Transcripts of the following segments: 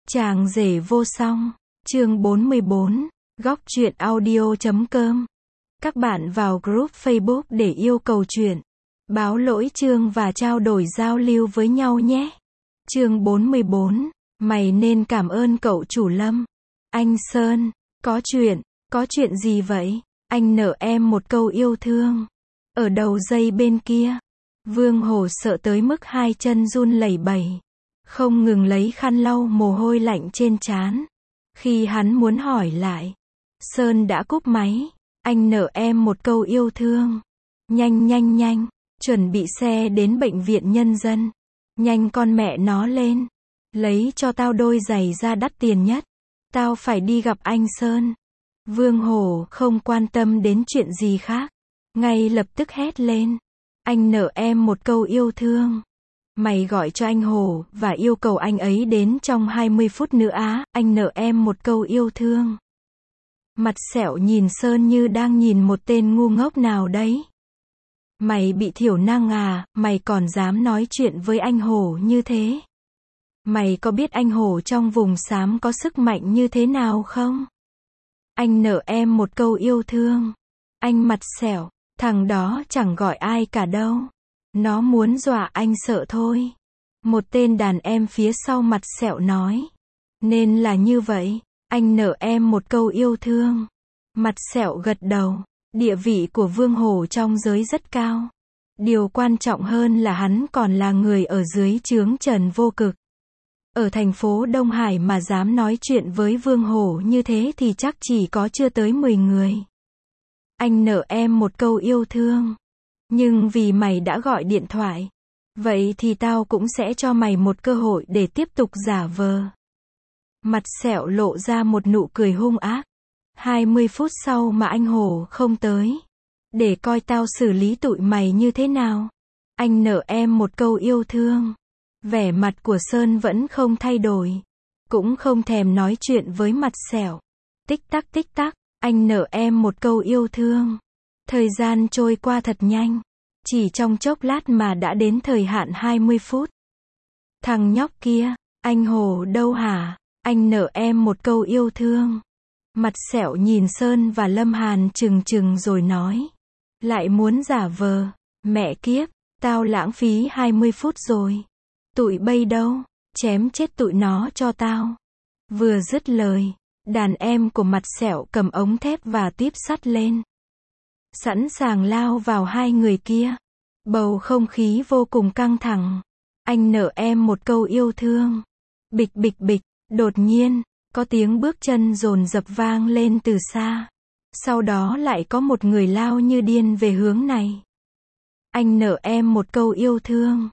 Chàng rể vô song, chương 44, góc truyện audio.com. Các bạn vào group Facebook để yêu cầu chuyện, báo lỗi chương và trao đổi giao lưu với nhau nhé. Chương 44, mày nên cảm ơn cậu chủ Lâm. Anh Sơn, có chuyện gì vậy? Anh nợ em một câu yêu thương. Ở đầu dây bên kia, Vương Hổ sợ tới mức hai chân run lẩy bẩy, không ngừng lấy khăn lau mồ hôi lạnh trên trán. Khi hắn muốn hỏi lại, Sơn đã cúp máy. Anh nợ em một câu yêu thương. Nhanh, chuẩn bị xe đến bệnh viện nhân dân. Nhanh con mẹ nó lên. Lấy cho tao đôi giày da đắt tiền nhất. Tao phải đi gặp anh Sơn. Vương Hổ không quan tâm đến chuyện gì khác, ngay lập tức hét lên. Anh nợ em một câu yêu thương. Mày gọi cho anh Hổ và yêu cầu anh ấy đến trong 20 phút nữa á. Anh nợ em một câu yêu thương. Mặt sẹo nhìn Sơn như đang nhìn một tên ngu ngốc nào đấy. Mày bị thiểu năng à, mày còn dám nói chuyện với anh Hổ như thế? Mày có biết anh Hổ trong vùng xám có sức mạnh như thế nào không? Anh nợ em một câu yêu thương. Anh mặt sẹo, thằng đó chẳng gọi ai cả đâu. Nó muốn dọa anh sợ thôi. Một tên đàn em phía sau mặt sẹo nói. Nên là như vậy, anh nợ em một câu yêu thương. Mặt sẹo gật đầu. Địa vị của Vương Hổ trong giới rất cao. Điều quan trọng hơn là hắn còn là người ở dưới trướng Trần Vô Cực. Ở thành phố Đông Hải mà dám nói chuyện với Vương Hổ như thế thì chắc chỉ có chưa tới 10 người. Anh nợ em một câu yêu thương. Nhưng vì mày đã gọi điện thoại, vậy thì tao cũng sẽ cho mày một cơ hội để tiếp tục giả vờ. Mặt sẹo lộ ra một nụ cười hung ác. 20 phút sau mà anh Hổ không tới, để coi tao xử lý tụi mày như thế nào. Anh nợ em một câu yêu thương. Vẻ mặt của Sơn vẫn không thay đổi, cũng không thèm nói chuyện với mặt sẹo. Tích tắc, anh nợ em một câu yêu thương. Thời gian trôi qua thật nhanh, chỉ trong chốc lát mà đã đến thời hạn 20 phút. Thằng nhóc kia, anh Hồ đâu hả? Anh nợ em một câu yêu thương. Mặt sẹo nhìn Sơn và Lâm Hàn chừng rồi nói. Lại muốn giả vờ, mẹ kiếp, tao lãng phí 20 phút rồi. Tụi bay đâu, chém chết tụi nó cho tao. Vừa dứt lời, đàn em của mặt sẹo cầm ống thép và tuyếp sắt lên, sẵn sàng lao vào hai người kia. Bầu không khí vô cùng căng thẳng. Anh nợ em một câu yêu thương. Bịch, đột nhiên, có tiếng bước chân dồn dập vang lên từ xa. Sau đó lại có một người lao như điên về hướng này. Anh nợ em một câu yêu thương.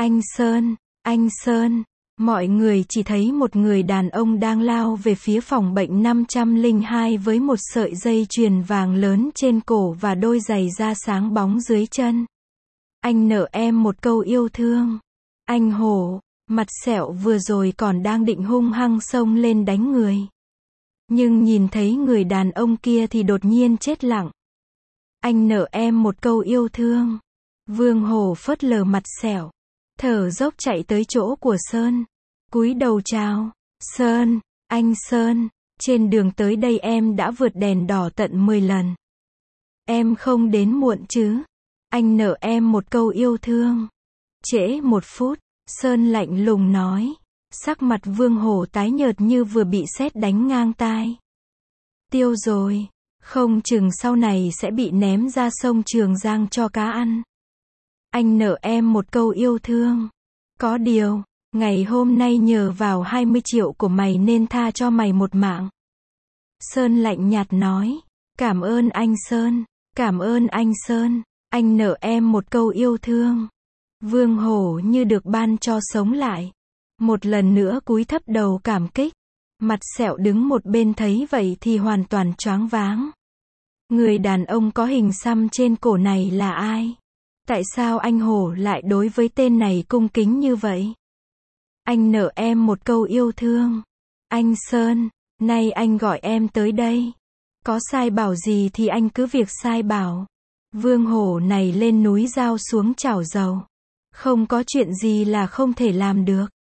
Anh Sơn, mọi người chỉ thấy một người đàn ông đang lao về phía phòng bệnh 502 với một sợi dây chuyền vàng lớn trên cổ và đôi giày da sáng bóng dưới chân. Anh nợ em một câu yêu thương. Anh Hổ, mặt sẹo vừa rồi còn đang định hung hăng xông lên đánh người. Nhưng nhìn thấy người đàn ông kia thì đột nhiên chết lặng. Anh nợ em một câu yêu thương. Vương Hổ phớt lờ mặt sẹo, thở dốc chạy tới chỗ của Sơn, cúi đầu chào. Sơn, anh Sơn, trên đường tới đây em đã vượt đèn đỏ tận 10 lần. Em không đến muộn chứ? Anh nợ em một câu yêu thương. Trễ 1 phút, Sơn lạnh lùng nói. Sắc mặt Vương Hổ tái nhợt như vừa bị sét đánh ngang tai. Tiêu rồi, không chừng sau này sẽ bị ném ra sông Trường Giang cho cá ăn. Anh nợ em một câu yêu thương. Có điều, ngày hôm nay nhờ vào 20 triệu của mày nên tha cho mày một mạng. Sơn lạnh nhạt nói. Cảm ơn anh Sơn. Anh nợ em một câu yêu thương. Vương Hổ như được ban cho sống lại. Một lần nữa cúi thấp đầu cảm kích. Mặt sẹo đứng một bên thấy vậy thì hoàn toàn choáng váng. Người đàn ông có hình xăm trên cổ này là ai? Tại sao anh Hổ lại đối với tên này cung kính như vậy? Anh nợ em một câu yêu thương. Anh Sơn, nay anh gọi em tới đây. Có sai bảo gì thì anh cứ việc sai bảo. Vương Hổ này lên núi dao xuống chảo dầu. Không có chuyện gì là không thể làm được.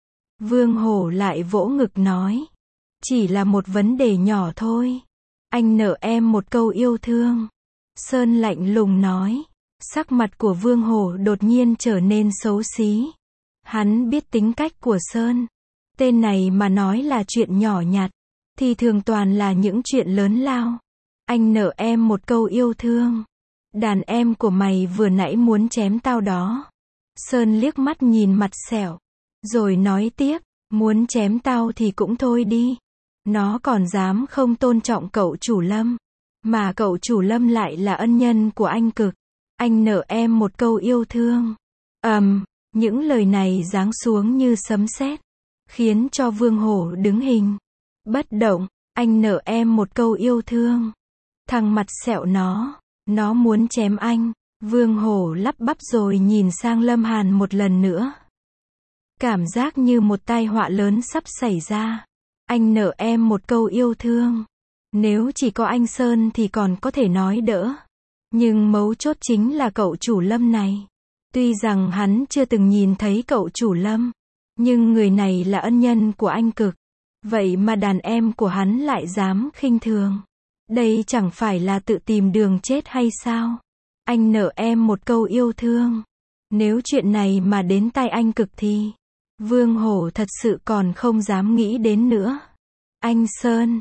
Vương Hổ lại vỗ ngực nói. Chỉ là một vấn đề nhỏ thôi. Anh nợ em một câu yêu thương. Sơn lạnh lùng nói. Sắc mặt của Vương Hổ đột nhiên trở nên xấu xí. Hắn biết tính cách của Sơn. Tên này mà nói là chuyện nhỏ nhặt, thì thường toàn là những chuyện lớn lao. Anh nợ em một câu yêu thương. Đàn em của mày vừa nãy muốn chém tao đó. Sơn liếc mắt nhìn mặt Sẹo, rồi nói tiếp, muốn chém tao thì cũng thôi đi. Nó còn dám không tôn trọng cậu chủ Lâm. Mà cậu chủ Lâm lại là ân nhân của anh cực. Anh nợ em một câu yêu thương. Những lời này giáng xuống như sấm sét, khiến cho Vương Hổ đứng hình bất động. Anh nợ em một câu yêu thương. Thằng mặt Sẹo nó muốn chém anh. Vương Hổ lắp bắp rồi nhìn sang Lâm Hàn một lần nữa. Cảm giác như một tai họa lớn sắp xảy ra. Anh nợ em một câu yêu thương. Nếu chỉ có anh Sơn thì còn có thể nói đỡ. Nhưng mấu chốt chính là cậu chủ Lâm này. Tuy rằng hắn chưa từng nhìn thấy cậu chủ Lâm, nhưng người này là ân nhân của anh cực. Vậy mà đàn em của hắn lại dám khinh thường. Đây chẳng phải là tự tìm đường chết hay sao? Anh nợ em một câu yêu thương. Nếu chuyện này mà đến tai anh cực thì Vương Hổ thật sự còn không dám nghĩ đến nữa. Anh Sơn,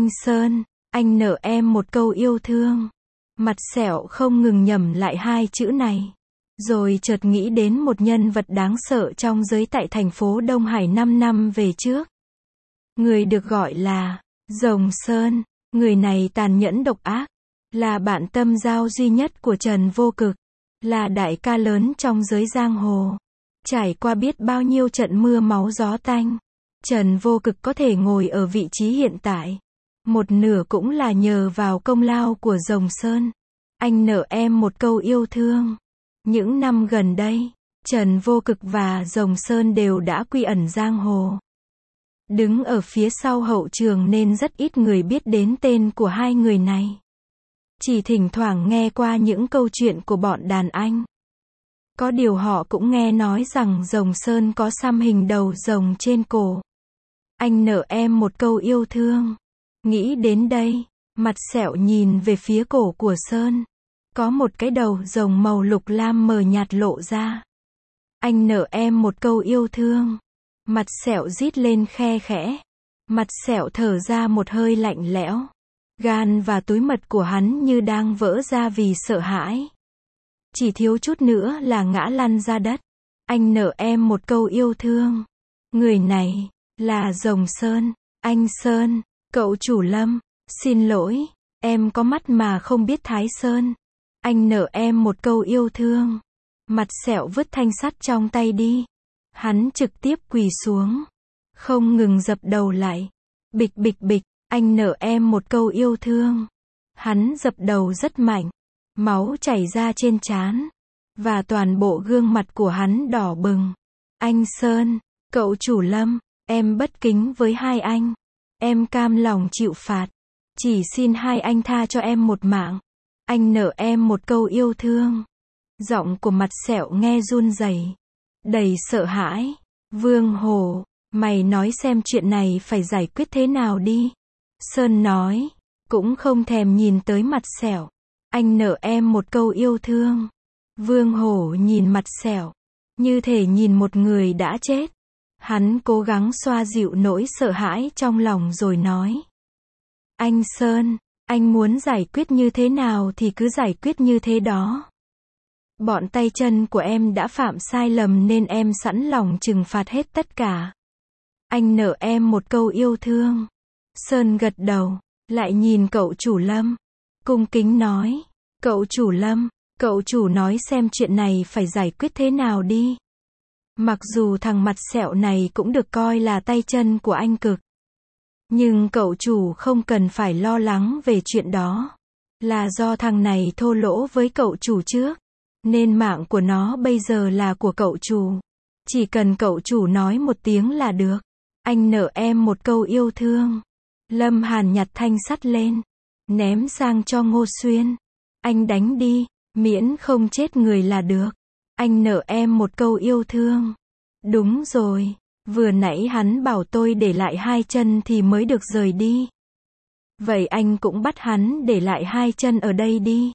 anh nợ em một câu yêu thương. Mặt Sẹo không ngừng nhẩm lại hai chữ này. Rồi chợt nghĩ đến một nhân vật đáng sợ trong giới tại thành phố Đông Hải 5 năm về trước. Người được gọi là Rồng Sơn. Người này tàn nhẫn độc ác, là bạn tâm giao duy nhất của Trần Vô Cực, là đại ca lớn trong giới giang hồ. Trải qua biết bao nhiêu trận mưa máu gió tanh, Trần Vô Cực có thể ngồi ở vị trí hiện tại. Một nửa cũng là nhờ vào công lao của Rồng Sơn. Anh nợ em một câu yêu thương. Những năm gần đây, Trần Vô Cực và Rồng Sơn đều đã quy ẩn giang hồ. Đứng ở phía sau hậu trường nên rất ít người biết đến tên của hai người này. Chỉ thỉnh thoảng nghe qua những câu chuyện của bọn đàn anh. Có điều họ cũng nghe nói rằng Rồng Sơn có xăm hình đầu rồng trên cổ. Anh nợ em một câu yêu thương. Nghĩ đến đây, mặt Sẹo nhìn về phía cổ của Sơn. Có một cái đầu rồng màu lục lam mờ nhạt lộ ra. Anh nợ em một câu yêu thương. Mặt Sẹo rít lên khe khẽ. Mặt Sẹo thở ra một hơi lạnh lẽo. Gan và túi mật của hắn như đang vỡ ra vì sợ hãi. Chỉ thiếu chút nữa là ngã lăn ra đất. Anh nợ em một câu yêu thương. Người này là Rồng Sơn. Anh Sơn, cậu chủ Lâm, xin lỗi, em có mắt mà không biết Thái Sơn. Anh nợ em một câu yêu thương. Mặt Sẹo vứt thanh sắt trong tay đi. Hắn trực tiếp quỳ xuống, không ngừng dập đầu lại. Bịch bịch bịch, anh nợ em một câu yêu thương. Hắn dập đầu rất mạnh, máu chảy ra trên trán, và toàn bộ gương mặt của hắn đỏ bừng. Anh Sơn, cậu chủ Lâm, em bất kính với hai anh. Em cam lòng chịu phạt. Chỉ xin hai anh tha cho em một mạng. Anh nợ em một câu yêu thương. Giọng của mặt Sẹo nghe run rẩy, đầy sợ hãi. Vương Hổ, mày nói xem chuyện này phải giải quyết thế nào đi. Sơn nói, cũng không thèm nhìn tới mặt Sẹo. Anh nợ em một câu yêu thương. Vương Hổ nhìn mặt Sẹo, như thể nhìn một người đã chết. Hắn cố gắng xoa dịu nỗi sợ hãi trong lòng rồi nói. Anh Sơn, anh muốn giải quyết như thế nào thì cứ giải quyết như thế đó. Bọn tay chân của em đã phạm sai lầm nên em sẵn lòng trừng phạt hết tất cả. Anh nợ em một câu yêu thương. Sơn gật đầu, lại nhìn cậu chủ Lâm, cung kính nói. Cậu chủ Lâm, cậu chủ nói xem chuyện này phải giải quyết thế nào đi. Mặc dù thằng mặt Sẹo này cũng được coi là tay chân của anh cực, nhưng cậu chủ không cần phải lo lắng về chuyện đó. Là do thằng này thô lỗ với cậu chủ trước, nên mạng của nó bây giờ là của cậu chủ. Chỉ cần cậu chủ nói một tiếng là được. Anh nợ em một câu yêu thương. Lâm Hàn nhặt thanh sắt lên, ném sang cho Ngô Xuyên. Anh đánh đi, miễn không chết người là được. Anh nợ em một câu yêu thương. Đúng rồi, Vừa nãy hắn bảo tôi để lại 2 chân thì mới được rời đi. Vậy anh cũng bắt hắn để lại 2 chân ở đây đi.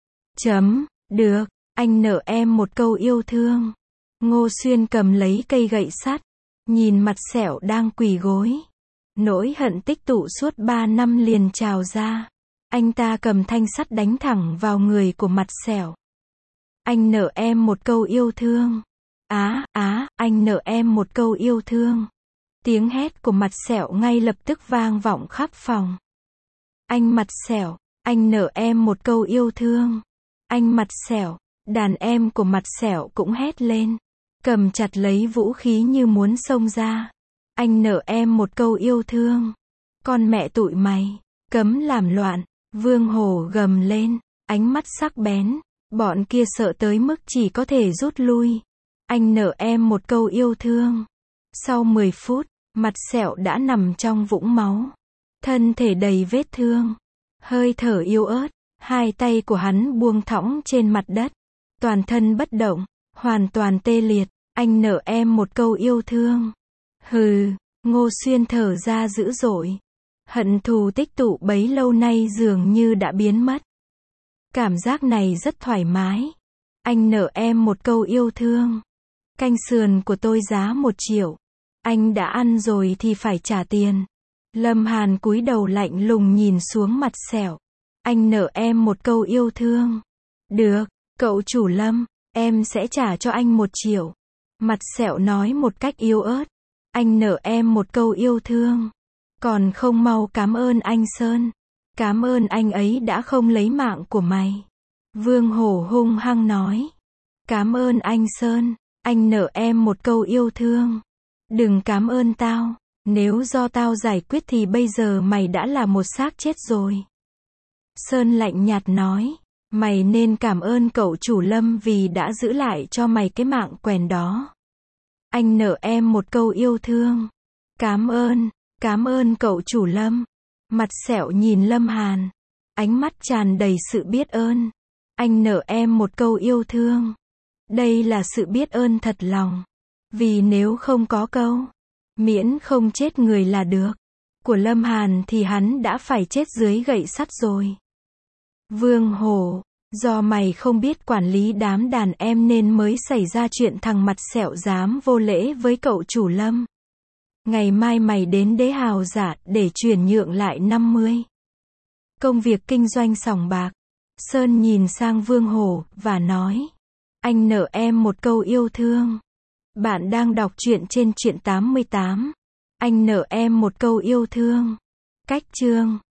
Được, anh nợ em một câu yêu thương. Ngô Xuyên cầm lấy cây gậy sắt, nhìn mặt sẹo đang quỳ gối. Nỗi hận tích tụ suốt 3 năm liền trào ra. Anh ta cầm thanh sắt đánh thẳng vào người của mặt sẹo. Anh nợ em một câu yêu thương. Anh nợ em một câu yêu thương. Tiếng hét của mặt sẹo ngay lập tức vang vọng khắp phòng. Anh mặt sẹo, anh nợ em một câu yêu thương. Anh mặt sẹo, đàn em của mặt sẹo cũng hét lên. Cầm chặt lấy vũ khí như muốn xông ra. Anh nợ em một câu yêu thương. Con mẹ tụi mày, cấm làm loạn. Vương Hổ gầm lên, ánh mắt sắc bén. Bọn kia sợ tới mức chỉ có thể rút lui. Anh nợ em một câu yêu thương. Sau 10 phút, mặt sẹo đã nằm trong vũng máu. Thân thể đầy vết thương. Hơi thở yếu ớt. 2 tay của hắn buông thõng trên mặt đất. Toàn thân bất động, hoàn toàn tê liệt. Anh nợ em một câu yêu thương. Hừ, Ngô Xuyên thở ra dữ dội. Hận thù tích tụ bấy lâu nay dường như đã biến mất. Cảm giác này rất thoải mái. Anh nợ em một câu yêu thương. Canh sườn của tôi giá 1 triệu. Anh đã ăn rồi thì phải trả tiền. Lâm Hàn cúi đầu lạnh lùng nhìn xuống mặt sẹo. Anh nợ em một câu yêu thương. Được, cậu chủ Lâm, em sẽ trả cho anh 1 triệu. Mặt sẹo nói một cách yếu ớt. Anh nợ em một câu yêu thương. Còn không mau cảm ơn anh Sơn. Cảm ơn anh ấy đã không lấy mạng của mày. Vương Hổ hung hăng nói. Cảm ơn anh Sơn. Anh nợ em một câu yêu thương. Đừng cảm ơn tao. Nếu do tao giải quyết thì bây giờ mày đã là một xác chết rồi. Sơn lạnh nhạt nói. Mày nên cảm ơn cậu chủ Lâm vì đã giữ lại cho mày cái mạng quèn đó. Anh nợ em một câu yêu thương. Cảm ơn cậu chủ Lâm. Mặt sẹo nhìn Lâm Hàn. Ánh mắt tràn đầy sự biết ơn. Anh nợ em một câu yêu thương. Đây là sự biết ơn thật lòng. Vì nếu không có câu, miễn không chết người là được, của Lâm Hàn thì hắn đã phải chết dưới gậy sắt rồi. Vương Hổ, do mày không biết quản lý đám đàn em nên mới xảy ra chuyện thằng mặt sẹo dám vô lễ với cậu chủ Lâm. Ngày mai mày đến Đế Hào Giả để chuyển nhượng lại 50. Công việc kinh doanh sòng bạc. Sơn nhìn sang Vương Hổ và nói. Anh nợ em một câu yêu thương. Bạn đang đọc truyện trên truyện 88. Anh nợ em một câu yêu thương. Cách chương